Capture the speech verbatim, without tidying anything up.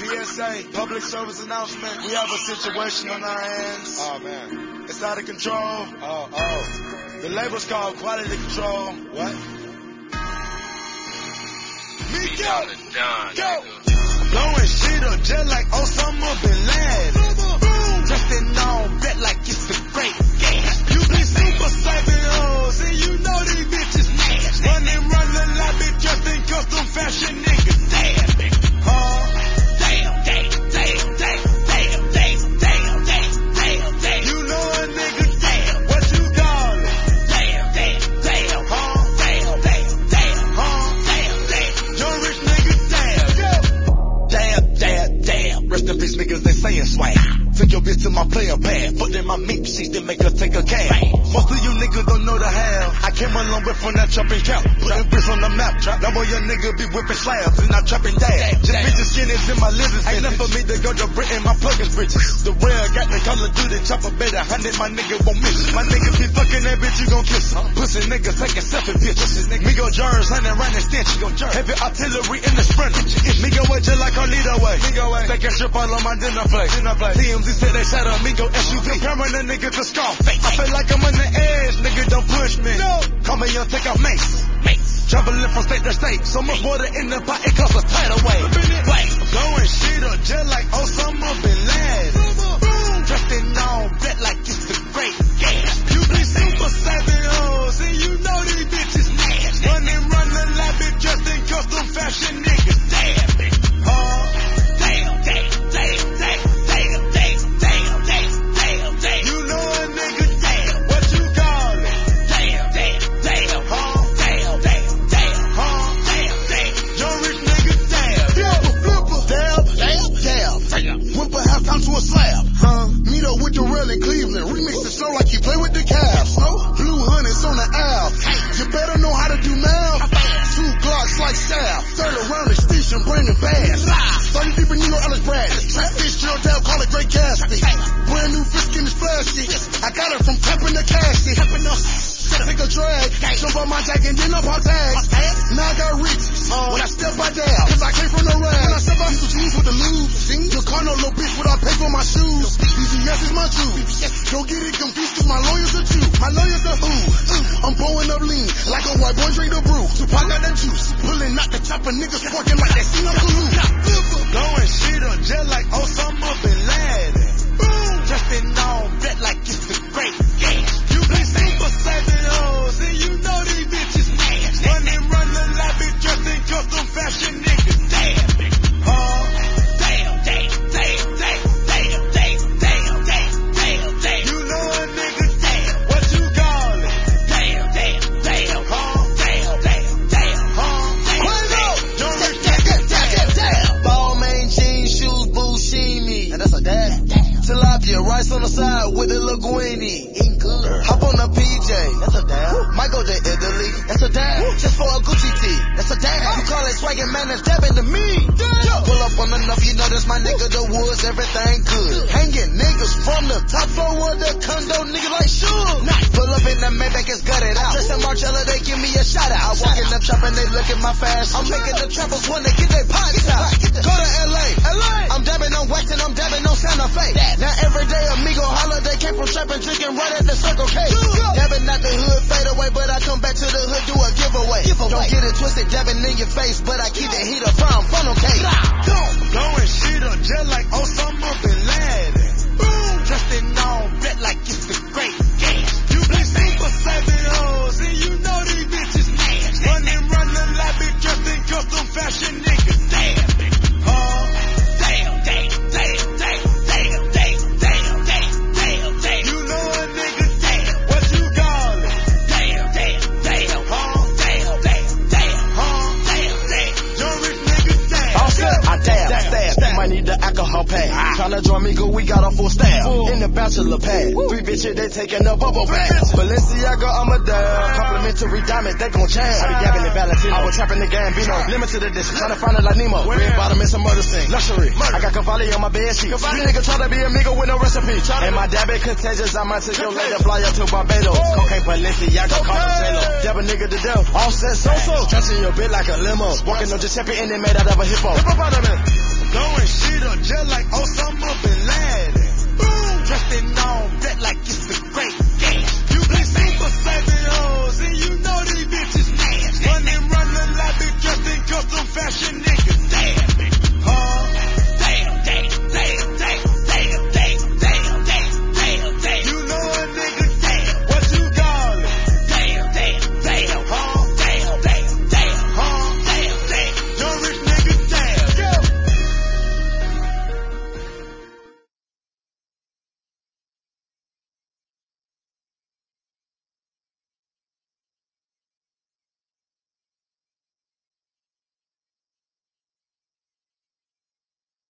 P S A, public service announcement. We have a situation on our hands. Oh, man. It's out of control. Oh, oh. The label's called quality control. What? Me Be go. down and done, Go. nigga. Blowing shit up just like Osama bin Laden. Dressing on bet like it's a great gas. You be super saving hoes and you know these bitches nasty. Running, running like bitch just in custom fashion niggas. Damn, nigga. Huh? Damn, damn, damn, damn, damn, damn, damn, damn, damn, damn. You know a nigga, damn. What you call it? Damn, damn, damn, huh? Damn, damn, damn, huh? Damn, damn. Young rich nigga, damn. Damn, damn, damn. Rest in peace, niggas, they saying swag. Took your bitch to my player pad. Put in my meat sheets, then make her take a cab. Most of you niggas don't know the how. I came a long way from that chopping cap. Putting bricks on the map. Now boy, your nigga be whipping slabs and I'm trapping dad. Just bitches skinnies in my living. Ain't enough for me to go to Britain. My plug is bridges. The rail got the Call of Duty chopper better. Hundred, my nigga won't miss. My niggas be fucking that bitch, you gon' kiss her. Pussy niggas taking selfie pictures. Me go jars, hundred round and stench. You gon' jerk. Heavy artillery in the sprinter. Me go way just like Carlito way. Me go way. Take a strip all on my dinner plate. Dinner plate. T M Z said they shut up. Me go S U V. Comparing a nigga to Scarface. I feel like I'm on the edge. Nigga, don't push me. No. Call me young, take out mace. Mace. Traveling from state to state. So much water in the pot, it costs a tidal wave. Wait. Blowing shit up just like Osama bin Laden. Dressing on bet like it's a great gas. You be super saving hoes and you know these bitches nasty. Running, running like bitch just in custom fashion niggas. Damn, nigga. Huh? Damn, damn, damn, damn, damn, damn, damn, damn, damn, damn. You know a nigga, damn. What you call it? Damn, damn, damn, huh? Damn, damn, damn, huh? Damn, damn. Young rich nigga, damn. Flipper, flipper, damn, damn, damn. Whip a halftime to a slab, huh? Meet up with the rail in Cleveland. Remix the slow like you play with the Cavs. Blue hundreds on the Ave. You better know how to do math. Two Glocks like staff. Third around the station, bringing bass. thirty deep in Nino Ellis Bradley. Trap fish, drill down, call it Great Gatsby. Brand new fish skin is flashy. I got it from tapping the casket. Take a drag, jump on my jack and then up our tags. Now I got riches. When I step I down, cause I came from the rag. When I step out, used to choose with the lube. Your car no little bitch without pay for my shoes. B B S is my juice. Don't get it confused cause my lawyers are two. My lawyers are who? I'm blowing up lean like a white boy drink the brew. Tupac got the juice. Pulling out the chopper, niggas sparking like that scene of Blue. Blowing shit up just like Osama bin Laden. Dressing on bet like it's a great gas. You be super saving hoes and you know these bitches nasty. Running, running like bitch just in custom fashion niggas. Damn, nigga. Huh? Damn, damn, damn, damn, damn, damn, damn, damn, damn, damn. You know a nigga, damn. What you call it? Damn, damn, damn, huh? Damn, damn, damn, huh? Damn, damn. Young rich nigga, damn, damn. Balmain jeans, shoes, Bushimi. And that's a dad. Tilapia, rice on the side with the linguine. Eating good. Hop on the P J. That's a dab. Might go to Italy. That's a dab. Just for a Gucci tee. That's a dab. You call it swaggin', man, that's dabbing to me. Yeah. Pull up on enough, you know that's my nigga, the woods, everything good. Hanging niggas from the top floor of the condo, nigga like Suge. Pull up in the Maybach, it's gutted out. Just in Marcella, they give me a shout out. I walk in the trap and they look at my fashion. I'm making the trappers wanna get their pockets out. Go to L A. L A. I'm dabbing on Waxing, I'm dabbing on Santa Fe. Now every day amigo holiday came from trapping, drinking right at the Circle K. Dabbing at the hood, fade away, but I come back to the hood, do a giveaway. giveaway. Don't get it twisted, dabbing in your face, but I keep the heat up from funnel cake. Blowing shit up just like Osama bin Laden. Dressing on bet like it's a great gas. You be super saving hoes and you know these bitches nasty. Running, running like bitch just in custom fashion niggas. Damn, nigga. Huh? Damn, damn, damn, damn, damn, damn, damn, damn, damn, damn. You know a nigga, damn. What you call it? Damn, damn, damn, huh? Damn, damn, damn, huh? Damn, damn. Young rich nigga, damn. All set, I dab, stab. You might need the alcohol pad. Ah. Tryna join me, go, we got a full staff. Ooh. In the bachelor pad. Woo. Three bitches, they taking a bubble bath. Balenciaga, I'm a dab. Complimentary diamonds, they gon' jam. I be gabbing the Valentino. I was trapping the Gambino. Limited edition, tryna find it like Nemo. Red bottom and some murder scene. Luxury. Murder. I got Cavalli on my bed sheet. You nigga try to be amigo with no recipe. And my dab it contagious, I might take your later fly up to Barbados. Oh. Cocaine Balenciaga, Carlos. Dab a nigga to death. All set so-so. Stretching your bit like a limo. Walking on Giuseppe and they made out of a hippo. Hippopotamus.